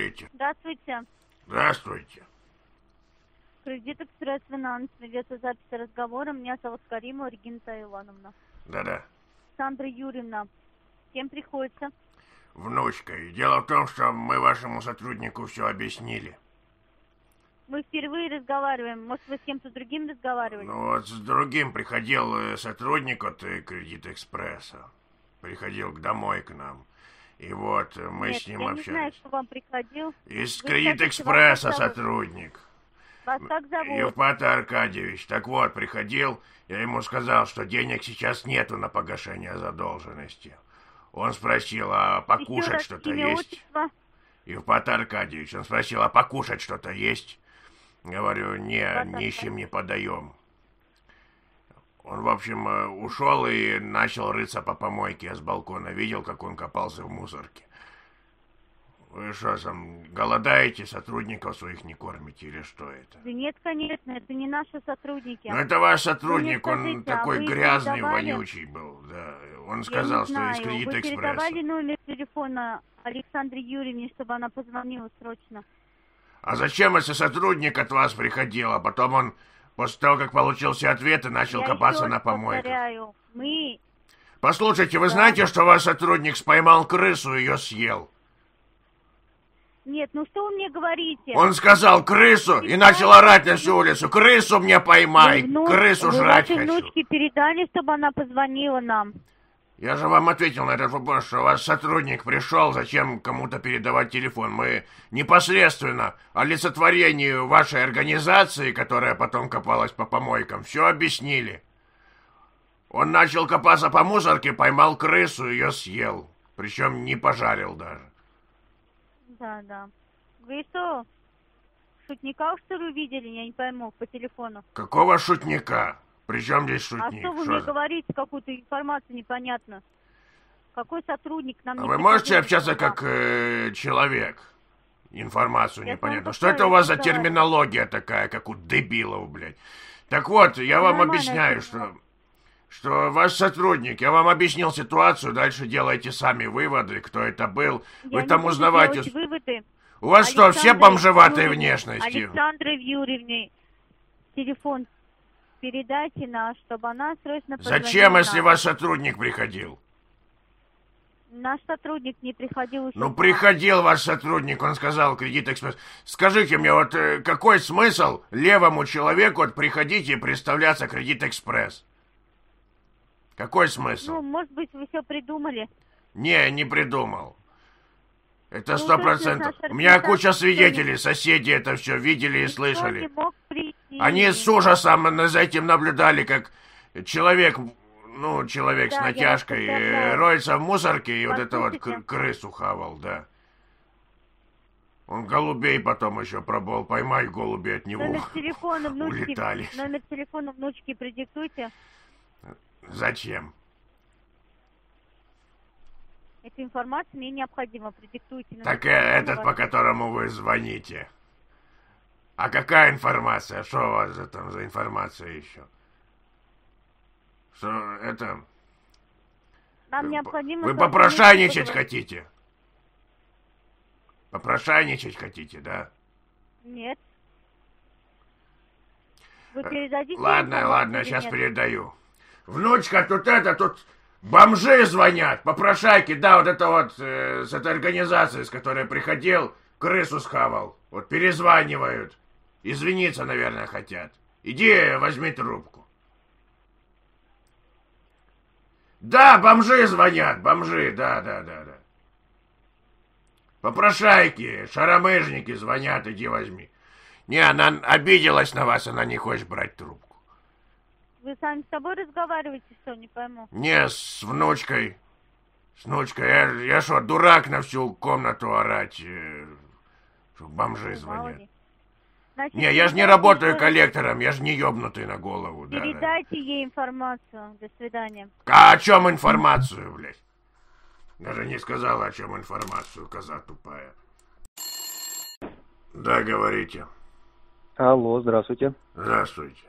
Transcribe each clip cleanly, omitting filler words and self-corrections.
говорите? Здравствуйте. Здравствуйте. Кредит Экспресс Финанс. Ведется запись разговора. Меня зовут Каримова Регина Ивановна. Да-да. Александра Юрьевна. Кем приходится? Внучкой. Дело в том, что мы вашему сотруднику все объяснили. Мы впервые разговариваем. Может, вы с кем-то другим разговаривали? Ну вот с другим приходил сотрудник от Кредит Экспресса. Приходил домой к нам. И вот мы Нет, с ним я общались. не знаю, кто вам приходил. Из Вы Кредит скажите, Экспресса вас как зовут? сотрудник. Вас как зовут? Евпатор Аркадьевич. Так вот, приходил, я ему сказал, что денег сейчас нету на погашение задолженности. Он спросил, а покушать что-то имя, есть? отчество? Евпатор Аркадьевич. Он спросил, а покушать что-то есть? Говорю, не, Евпатор нищим не подаем. Он, в общем, ушел и начал рыться по помойке. Я с балкона видел, как он копался в мусорке. Вы что, там, голодаете, сотрудников своих не кормите или что это? Да нет, конечно, это не наши сотрудники. Ну, это ваш сотрудник, Вы мне он скажите, такой вы грязный, передавали? вонючий был, да. Он Я сказал, не что знаю. из Кредит Вы Экспресса. передавали номер телефона Александре Юрьевне, чтобы она позвонила срочно? А зачем, если сотрудник от вас приходил, а потом он, после того, как получил все ответы, начал копаться на помойках? Повторяю, мы... Послушайте, вы Да. знаете, что ваш сотрудник споймал крысу и ее съел? Нет, ну что вы мне говорите? Он сказал крысу и начал орать на всю улицу. Крысу мне поймай, крысу жрать Вы хочу. внучке передали, чтобы она позвонила нам? Я же вам ответил на этот вопрос, что ваш сотрудник пришел, зачем кому-то передавать телефон. Мы непосредственно олицетворению вашей организации, которая потом копалась по помойкам, все объяснили. Он начал копаться по мусорке, поймал крысу, ее съел. Причем не пожарил даже. Да, да. Вы что, шутника, что ли, увидели? Я не пойму, по телефону. Какого шутника? При чем здесь А шутник? что вы Что мне за- говорите, какую-то информацию непонятно? Какой сотрудник нам А не вы можете приходил общаться сюда? как человек? Информацию Я непонятно. с Что вами это у вас за разговариваю. терминология такая, как у дебилов, блядь? Так вот, я Это вам нормальная объясняю, терминология. что ваш сотрудник, я вам объяснил ситуацию, дальше делайте сами выводы, кто это был. Вы Я там не буду узнавайте. делать выводы. У вас что, все Александре бомжеватой Юрьевне- внешности? Александре Юрьевне телефон передайте наш, чтобы она срочно позвонила Зачем, если нам. ваш сотрудник приходил? Наш сотрудник не приходил еще. Ну, к нам. приходил ваш сотрудник, он сказал, Кредит Экспресс. Скажите мне, вот какой смысл левому человеку вот приходить и представляться Кредит Экспресс? Какой смысл? Ну, может быть, вы все придумали. Не придумал. Это Ну, 100%. точно, У меня наша куча организация свидетелей, соседи это все видели и Никто слышали. не мог прийти. Они с ужасом за этим наблюдали, как человек, человек Да, с я натяжкой вас поздравляю. роется в мусорке и вот это вот Послушайте. крысу хавал, да. Он голубей потом еще пробовал поймать, голуби от него Номер телефона внучки. улетали. Номер телефона внучки продиктуйте. Зачем? Эта информация мне необходима. Продиктуйте. Номер Так телефона этот, ваш. по которому вы звоните. А какая информация? Что у вас там за информация еще? Что это... Нам необходимо... Вы с вами попрошайничать поговорить. хотите? Попрошайничать хотите, да? Нет. Вы передадите Ладно, информацию или сейчас нет? передаю. Внучка, тут бомжи звонят, попрошайки, да, вот это вот с этой организации, с которой приходил, крысу схавал. Вот перезванивают. Извиниться, наверное, хотят. Иди, возьми трубку. Да, бомжи звонят, бомжи, да. Попрошайки, шаромыжники звонят, иди возьми. Не, она обиделась на вас, она не хочет брать трубку. Вы сами с собой разговариваете, что? Не пойму. Не, с внучкой. С внучкой. Я что, дурак на всю комнату орать? Что бомжи Мало звонят. ли. Значит, Не, я же не передайте работаю ей- коллектором, я же не ёбнутый на голову. Да. Передайте ей информацию. До свидания. А о чем информацию, блядь? Даже не сказала, о чем информацию, коза тупая. Да, говорите. Алло, здравствуйте. Здравствуйте.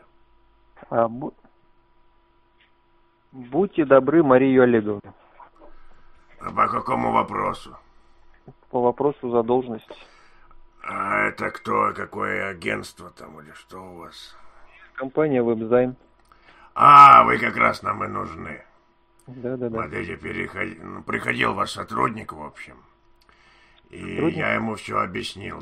Будьте добры, Марию Олеговну. А по какому вопросу? По вопросу задолженности. А это кто, какое агентство там или что у вас? Компания «Вебзайм». А, вы как раз нам и нужны. Да. Смотрите, приходил ваш сотрудник, в общем. И Сотрудник? я ему все объяснил,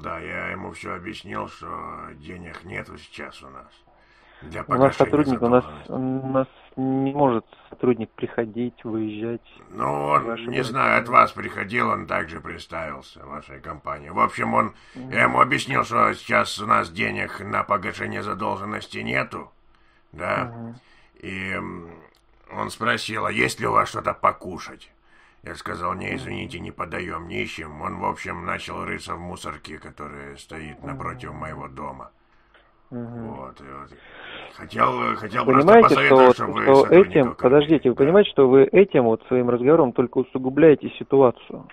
что денег нету сейчас у нас. Для У нас погашения сотрудник, у задолженности. нас не может сотрудник приходить, выезжать. Ну, он, Ваши не знаю, от вас приходил, он также представился, вашей компании. В общем, я ему объяснил, что сейчас у нас денег на погашение задолженности нету, да. И он спросил, а есть ли у вас что-то покушать? Я сказал, не, извините, не подаем, не ищем. Он, в общем, начал рыться в мусорке, которая стоит напротив моего дома. Вот. Хотел просто Понимаете, посоветовать, чтобы вы сотрудников... Подождите, вы понимаете, что вы этим вот своим разговором только усугубляете ситуацию?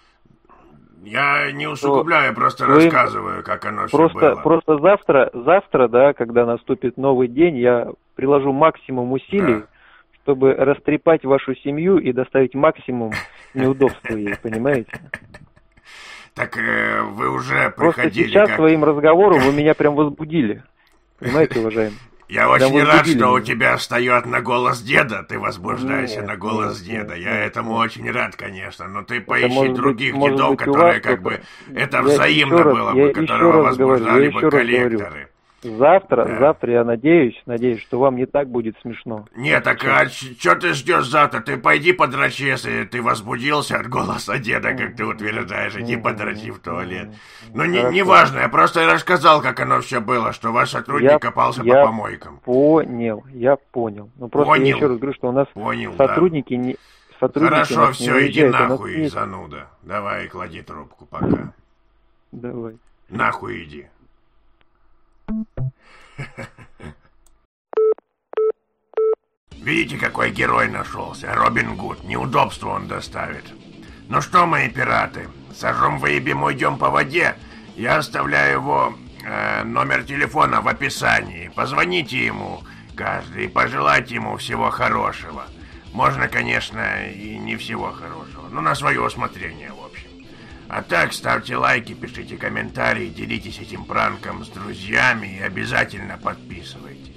Я не усугубляю, просто рассказываю, как оно все было. Просто завтра, да, когда наступит новый день, я приложу максимум усилий, чтобы растрепать вашу семью и доставить максимум неудобства ей, понимаете? Так вы уже Просто приходили... сейчас своим разговором вы меня прям возбудили. Понимаете, уважаемый? Я очень рад, что у тебя встает на голос деда, ты возбуждаешься на голос деда. Я этому очень рад, конечно, но ты поищи других дедов, которые как бы это взаимно было бы, которые возбуждали бы коллекторы. Завтра я надеюсь, что вам не так будет смешно. Нет, так а что ты ждешь завтра? Ты пойди подрочи, если ты возбудился от голоса деда, как ты утверждаешь, иди подрочи в туалет. Ну, не важно, я просто рассказал, как оно все было, что ваш сотрудник копался по помойкам. Я понял. Ну, просто я еще раз говорю, что у нас сотрудники не... Хорошо, все, иди нахуй, зануда. Давай, клади трубку, пока. Давай. Нахуй иди. Видите, какой герой нашелся? Робин Гуд. Неудобство он доставит. Ну что, мои пираты, сожжем выебем, уйдем по воде. Я оставляю его номер телефона в описании. Позвоните ему каждый и пожелайте ему всего хорошего. Можно, конечно, и не всего хорошего, но на свое усмотрение, в общем. А так, ставьте лайки, пишите комментарии, делитесь этим пранком с друзьями и обязательно подписывайтесь.